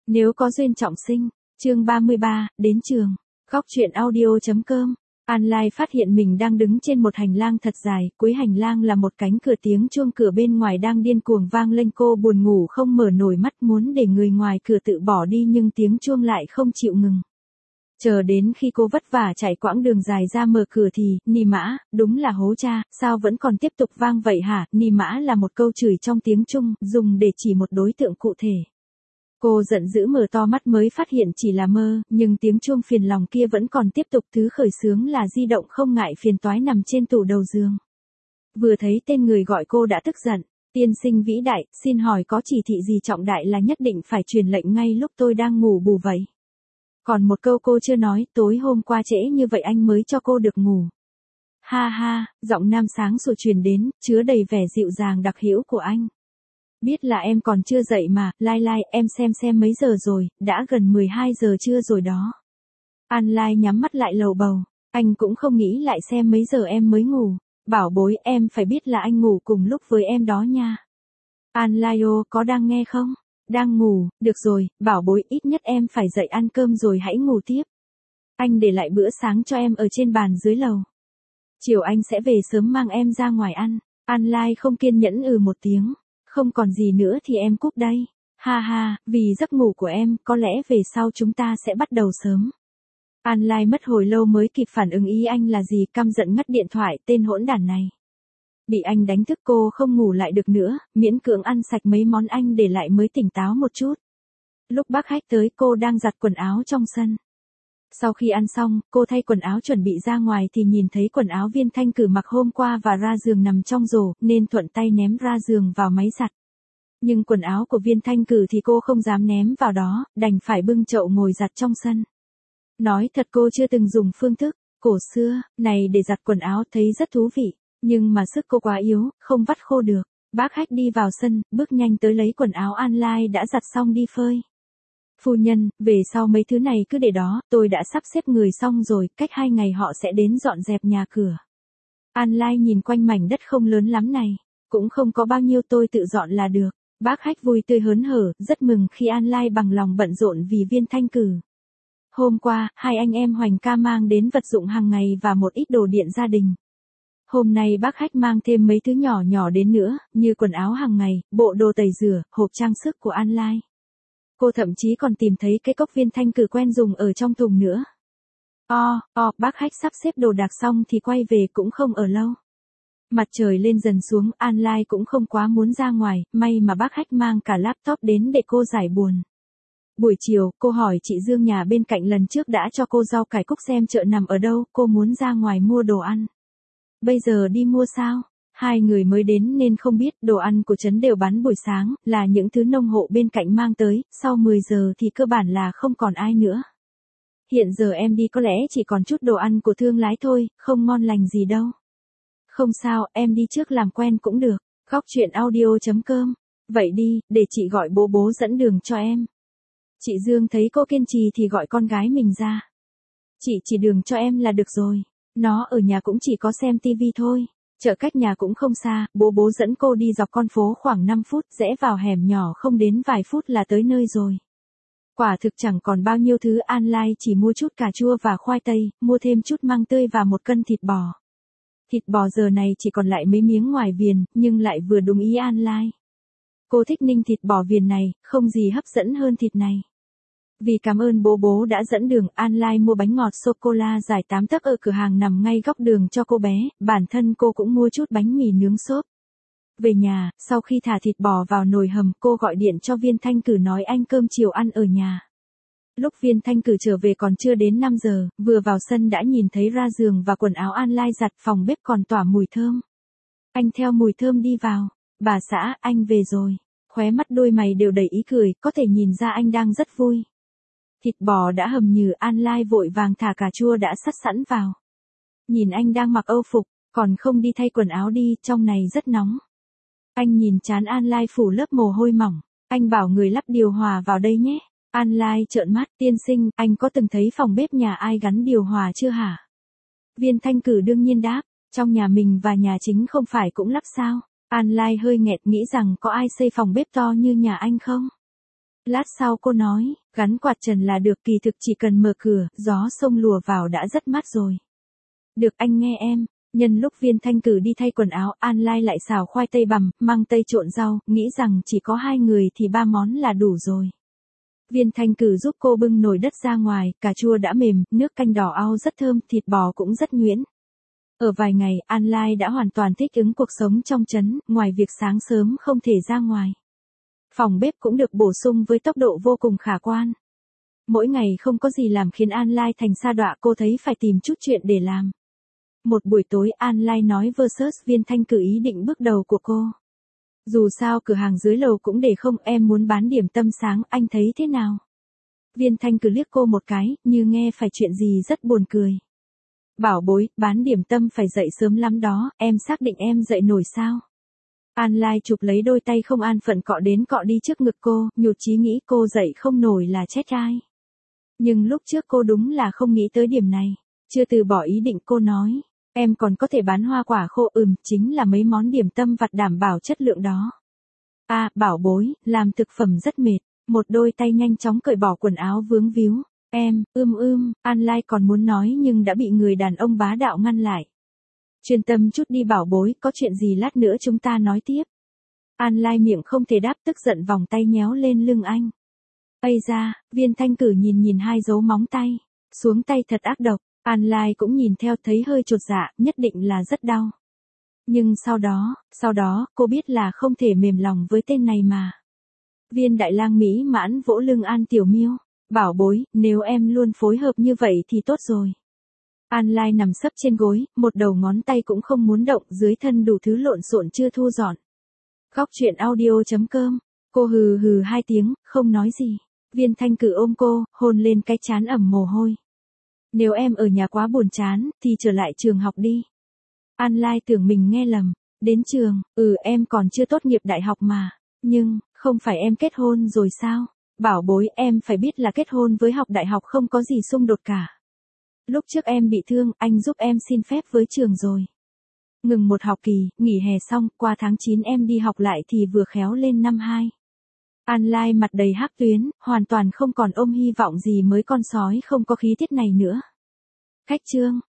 Nếu có duyên trọng sinh, chương 33, đến trường. Góc truyện audio.com. An Lai phát hiện mình đang đứng trên một hành lang thật dài, cuối hành lang là một cánh cửa, tiếng chuông cửa bên ngoài đang điên cuồng vang lên, cô buồn ngủ không mở nổi mắt, muốn để người ngoài cửa tự bỏ đi nhưng tiếng chuông lại không chịu ngừng. Chờ đến khi cô vất vả chạy quãng đường dài ra mở cửa thì, Ni Mã, đúng là hố cha, sao vẫn còn tiếp tục vang vậy hả? Ni Mã là một câu chửi trong tiếng Trung, dùng để chỉ một đối tượng cụ thể. Cô giận dữ mở to mắt mới phát hiện chỉ là mơ, nhưng tiếng chuông phiền lòng kia vẫn còn tiếp tục, thứ khởi xướng là di động không ngại phiền toái nằm trên tủ đầu giường. Vừa thấy tên người gọi cô đã tức giận, tiên sinh vĩ đại, xin hỏi có chỉ thị gì trọng đại là nhất định phải truyền lệnh ngay lúc tôi đang ngủ bù vậy? Còn một câu cô chưa nói, tối hôm qua trễ như vậy anh mới cho cô được ngủ. Ha ha, giọng nam sáng sủa truyền đến, chứa đầy vẻ dịu dàng đặc hữu của anh. Biết là em còn chưa dậy mà, Lai Lai, em xem mấy giờ rồi, đã gần 12 giờ trưa rồi đó. An Lai nhắm mắt lại lầu bầu, anh cũng không nghĩ lại xem mấy giờ em mới ngủ. Bảo bối, em phải biết là anh ngủ cùng lúc với em đó nha. An Lai ô, có đang nghe không? Đang ngủ, được rồi, bảo bối, ít nhất em phải dậy ăn cơm rồi hãy ngủ tiếp. Anh để lại bữa sáng cho em ở trên bàn dưới lầu. Chiều anh sẽ về sớm mang em ra ngoài ăn. An Lai không kiên nhẫn một tiếng. Không còn gì nữa thì em cúp đây. Ha ha, vì giấc ngủ của em, có lẽ về sau chúng ta sẽ bắt đầu sớm. An Lai mất hồi lâu mới kịp phản ứng ý anh là gì, căm giận ngắt điện thoại, tên hỗn đản này. Bị anh đánh thức cô không ngủ lại được nữa, miễn cưỡng ăn sạch mấy món anh để lại mới tỉnh táo một chút. Lúc bác khách tới cô đang giặt quần áo trong sân. Sau khi ăn xong, cô thay quần áo chuẩn bị ra ngoài thì nhìn thấy quần áo Viên Thanh Cử mặc hôm qua và ra giường nằm trong rổ, nên thuận tay ném ra giường vào máy giặt. Nhưng quần áo của Viên Thanh Cử thì cô không dám ném vào đó, đành phải bưng chậu ngồi giặt trong sân. Nói thật cô chưa từng dùng phương thức cổ xưa này để giặt quần áo, thấy rất thú vị, nhưng mà sức cô quá yếu, không vắt khô được. Bác khách đi vào sân, bước nhanh tới lấy quần áo An Lai đã giặt xong đi phơi. Phu nhân, về sau mấy thứ này cứ để đó, tôi đã sắp xếp người xong rồi, cách 2 ngày họ sẽ đến dọn dẹp nhà cửa. An Lai nhìn quanh mảnh đất không lớn lắm này, cũng không có bao nhiêu, tôi tự dọn là được. Bác khách vui tươi hớn hở, rất mừng khi An Lai bằng lòng bận rộn vì Viên Thanh Cử. Hôm qua, hai anh em Hoành ca mang đến vật dụng hàng ngày và một ít đồ điện gia đình. Hôm nay bác khách mang thêm mấy thứ nhỏ nhỏ đến nữa, như quần áo hàng ngày, bộ đồ tẩy rửa, hộp trang sức của An Lai. Cô thậm chí còn tìm thấy cái cốc Viên Thanh Cử quen dùng ở trong thùng nữa. Bác khách sắp xếp đồ đạc xong thì quay về cũng không ở lâu. Mặt trời lên dần xuống, An Lai cũng không quá muốn ra ngoài, may mà bác khách mang cả laptop đến để cô giải buồn. Buổi chiều, cô hỏi chị Dương nhà bên cạnh lần trước đã cho cô rau cải cúc xem chợ nằm ở đâu, cô muốn ra ngoài mua đồ ăn. Bây giờ đi mua sao? Hai người mới đến nên không biết, đồ ăn của trấn đều bán buổi sáng, là những thứ nông hộ bên cạnh mang tới, sau 10 giờ thì cơ bản là không còn ai nữa. Hiện giờ em đi có lẽ chỉ còn chút đồ ăn của thương lái thôi, không ngon lành gì đâu. Không sao, em đi trước làm quen cũng được. Góc truyện audio.com. Vậy đi, để chị gọi bố dẫn đường cho em. Chị Dương thấy cô kiên trì thì gọi con gái mình ra. Chị chỉ đường cho em là được rồi. Nó ở nhà cũng chỉ có xem tivi thôi. Chợ cách nhà cũng không xa, bố dẫn cô đi dọc con phố khoảng 5 phút, rẽ vào hẻm nhỏ không đến vài phút là tới nơi rồi. Quả thực chẳng còn bao nhiêu thứ, An Lai chỉ mua chút cà chua và khoai tây, mua thêm chút măng tươi và 1 cân thịt bò. Thịt bò giờ này chỉ còn lại mấy miếng ngoài viền, nhưng lại vừa đúng ý An Lai. Cô thích ninh thịt bò viền này, không gì hấp dẫn hơn thịt này. Vì cảm ơn bố đã dẫn đường, An Lai mua bánh ngọt sô-cô-la dài 8 tấc ở cửa hàng nằm ngay góc đường cho cô bé, bản thân cô cũng mua chút bánh mì nướng xốp. Về nhà, sau khi thả thịt bò vào nồi hầm, cô gọi điện cho Viên Thanh Cử nói anh cơm chiều ăn ở nhà. Lúc Viên Thanh Cử trở về còn chưa đến 5 giờ, vừa vào sân đã nhìn thấy ra giường và quần áo An Lai giặt, phòng bếp còn tỏa mùi thơm. Anh theo mùi thơm đi vào. Bà xã, anh về rồi. Khóe mắt đôi mày đều đầy ý cười, có thể nhìn ra anh đang rất vui. Thịt bò đã hầm nhừ, An Lai vội vàng thả cà chua đã sắt sẵn vào. Nhìn anh đang mặc âu phục, còn không đi thay quần áo đi, trong này rất nóng. Anh nhìn trán An Lai phủ lớp mồ hôi mỏng. Anh bảo người lắp điều hòa vào đây nhé. An Lai trợn mắt, tiên sinh, anh có từng thấy phòng bếp nhà ai gắn điều hòa chưa hả? Viên Thanh Cử đương nhiên đáp, trong nhà mình và nhà chính không phải cũng lắp sao? An Lai hơi nghẹt, nghĩ rằng có ai xây phòng bếp to như nhà anh không? Lát sau cô nói, gắn quạt trần là được, kỳ thực chỉ cần mở cửa, gió sông lùa vào đã rất mát rồi. Được, anh nghe em. Nhân lúc Viên Thanh Cử đi thay quần áo, An Lai lại xào khoai tây bằm, măng tây trộn rau, nghĩ rằng chỉ có 2 người thì 3 món là đủ rồi. Viên Thanh Cử giúp cô bưng nồi đất ra ngoài, cà chua đã mềm, nước canh đỏ au rất thơm, thịt bò cũng rất nhuyễn. Ở vài ngày, An Lai đã hoàn toàn thích ứng cuộc sống trong trấn, ngoài việc sáng sớm không thể ra ngoài. Phòng bếp cũng được bổ sung với tốc độ vô cùng khả quan. Mỗi ngày không có gì làm khiến An Lai thành sa đọa, cô thấy phải tìm chút chuyện để làm. Một buổi tối An Lai nói versus Viên Thanh Cử ý định bước đầu của cô. Dù sao cửa hàng dưới lầu cũng để không, em muốn bán điểm tâm sáng, anh thấy thế nào? Viên Thanh Cử liếc cô một cái, như nghe phải chuyện gì rất buồn cười. Bảo bối, bán điểm tâm phải dậy sớm lắm đó, em xác định em dậy nổi sao? An Lai chụp lấy đôi tay không an phận cọ đến cọ đi trước ngực cô, nhụt chí nghĩ cô dậy không nổi là chết ai. Nhưng lúc trước cô đúng là không nghĩ tới điểm này. Chưa từ bỏ ý định cô nói. Em còn có thể bán hoa quả khô, chính là mấy món điểm tâm vặt đảm bảo chất lượng đó. À, bảo bối, làm thực phẩm rất mệt. Một đôi tay nhanh chóng cởi bỏ quần áo vướng víu. Em, An Lai còn muốn nói nhưng đã bị người đàn ông bá đạo ngăn lại. Chuyên tâm chút đi bảo bối, có chuyện gì lát nữa chúng ta nói tiếp. An Lai miệng không thể đáp, tức giận vòng tay nhéo lên lưng anh. Ây da, Viên Thanh Cử nhìn 2 dấu móng tay. Xuống tay thật ác độc. An Lai cũng nhìn theo, thấy hơi chột dạ, nhất định là rất đau. Nhưng sau đó, cô biết là không thể mềm lòng với tên này mà. Viên Đại Lang mỹ mãn vỗ lưng An Tiểu Miêu. Bảo bối, nếu em luôn phối hợp như vậy thì tốt rồi. An Lai nằm sấp trên gối, một đầu ngón tay cũng không muốn động, dưới thân đủ thứ lộn xộn chưa thu dọn. Góc truyện audio.com. Cô hừ 2 tiếng, không nói gì. Viên Thanh Cử ôm cô, hôn lên cái trán ẩm mồ hôi. Nếu em ở nhà quá buồn chán, thì trở lại trường học đi. An Lai tưởng mình nghe lầm. Đến trường, em còn chưa tốt nghiệp đại học mà. Nhưng, không phải em kết hôn rồi sao? Bảo bối, em phải biết là kết hôn với học đại học không có gì xung đột cả. Lúc trước em bị thương, anh giúp em xin phép với trường rồi. Ngừng một học kỳ, nghỉ hè xong, qua tháng 9 em đi học lại thì vừa khéo lên năm 2. An Lai mặt đầy hắc tuyến, hoàn toàn không còn ôm hy vọng gì mới con sói không có khí tiết này nữa. Khách chương.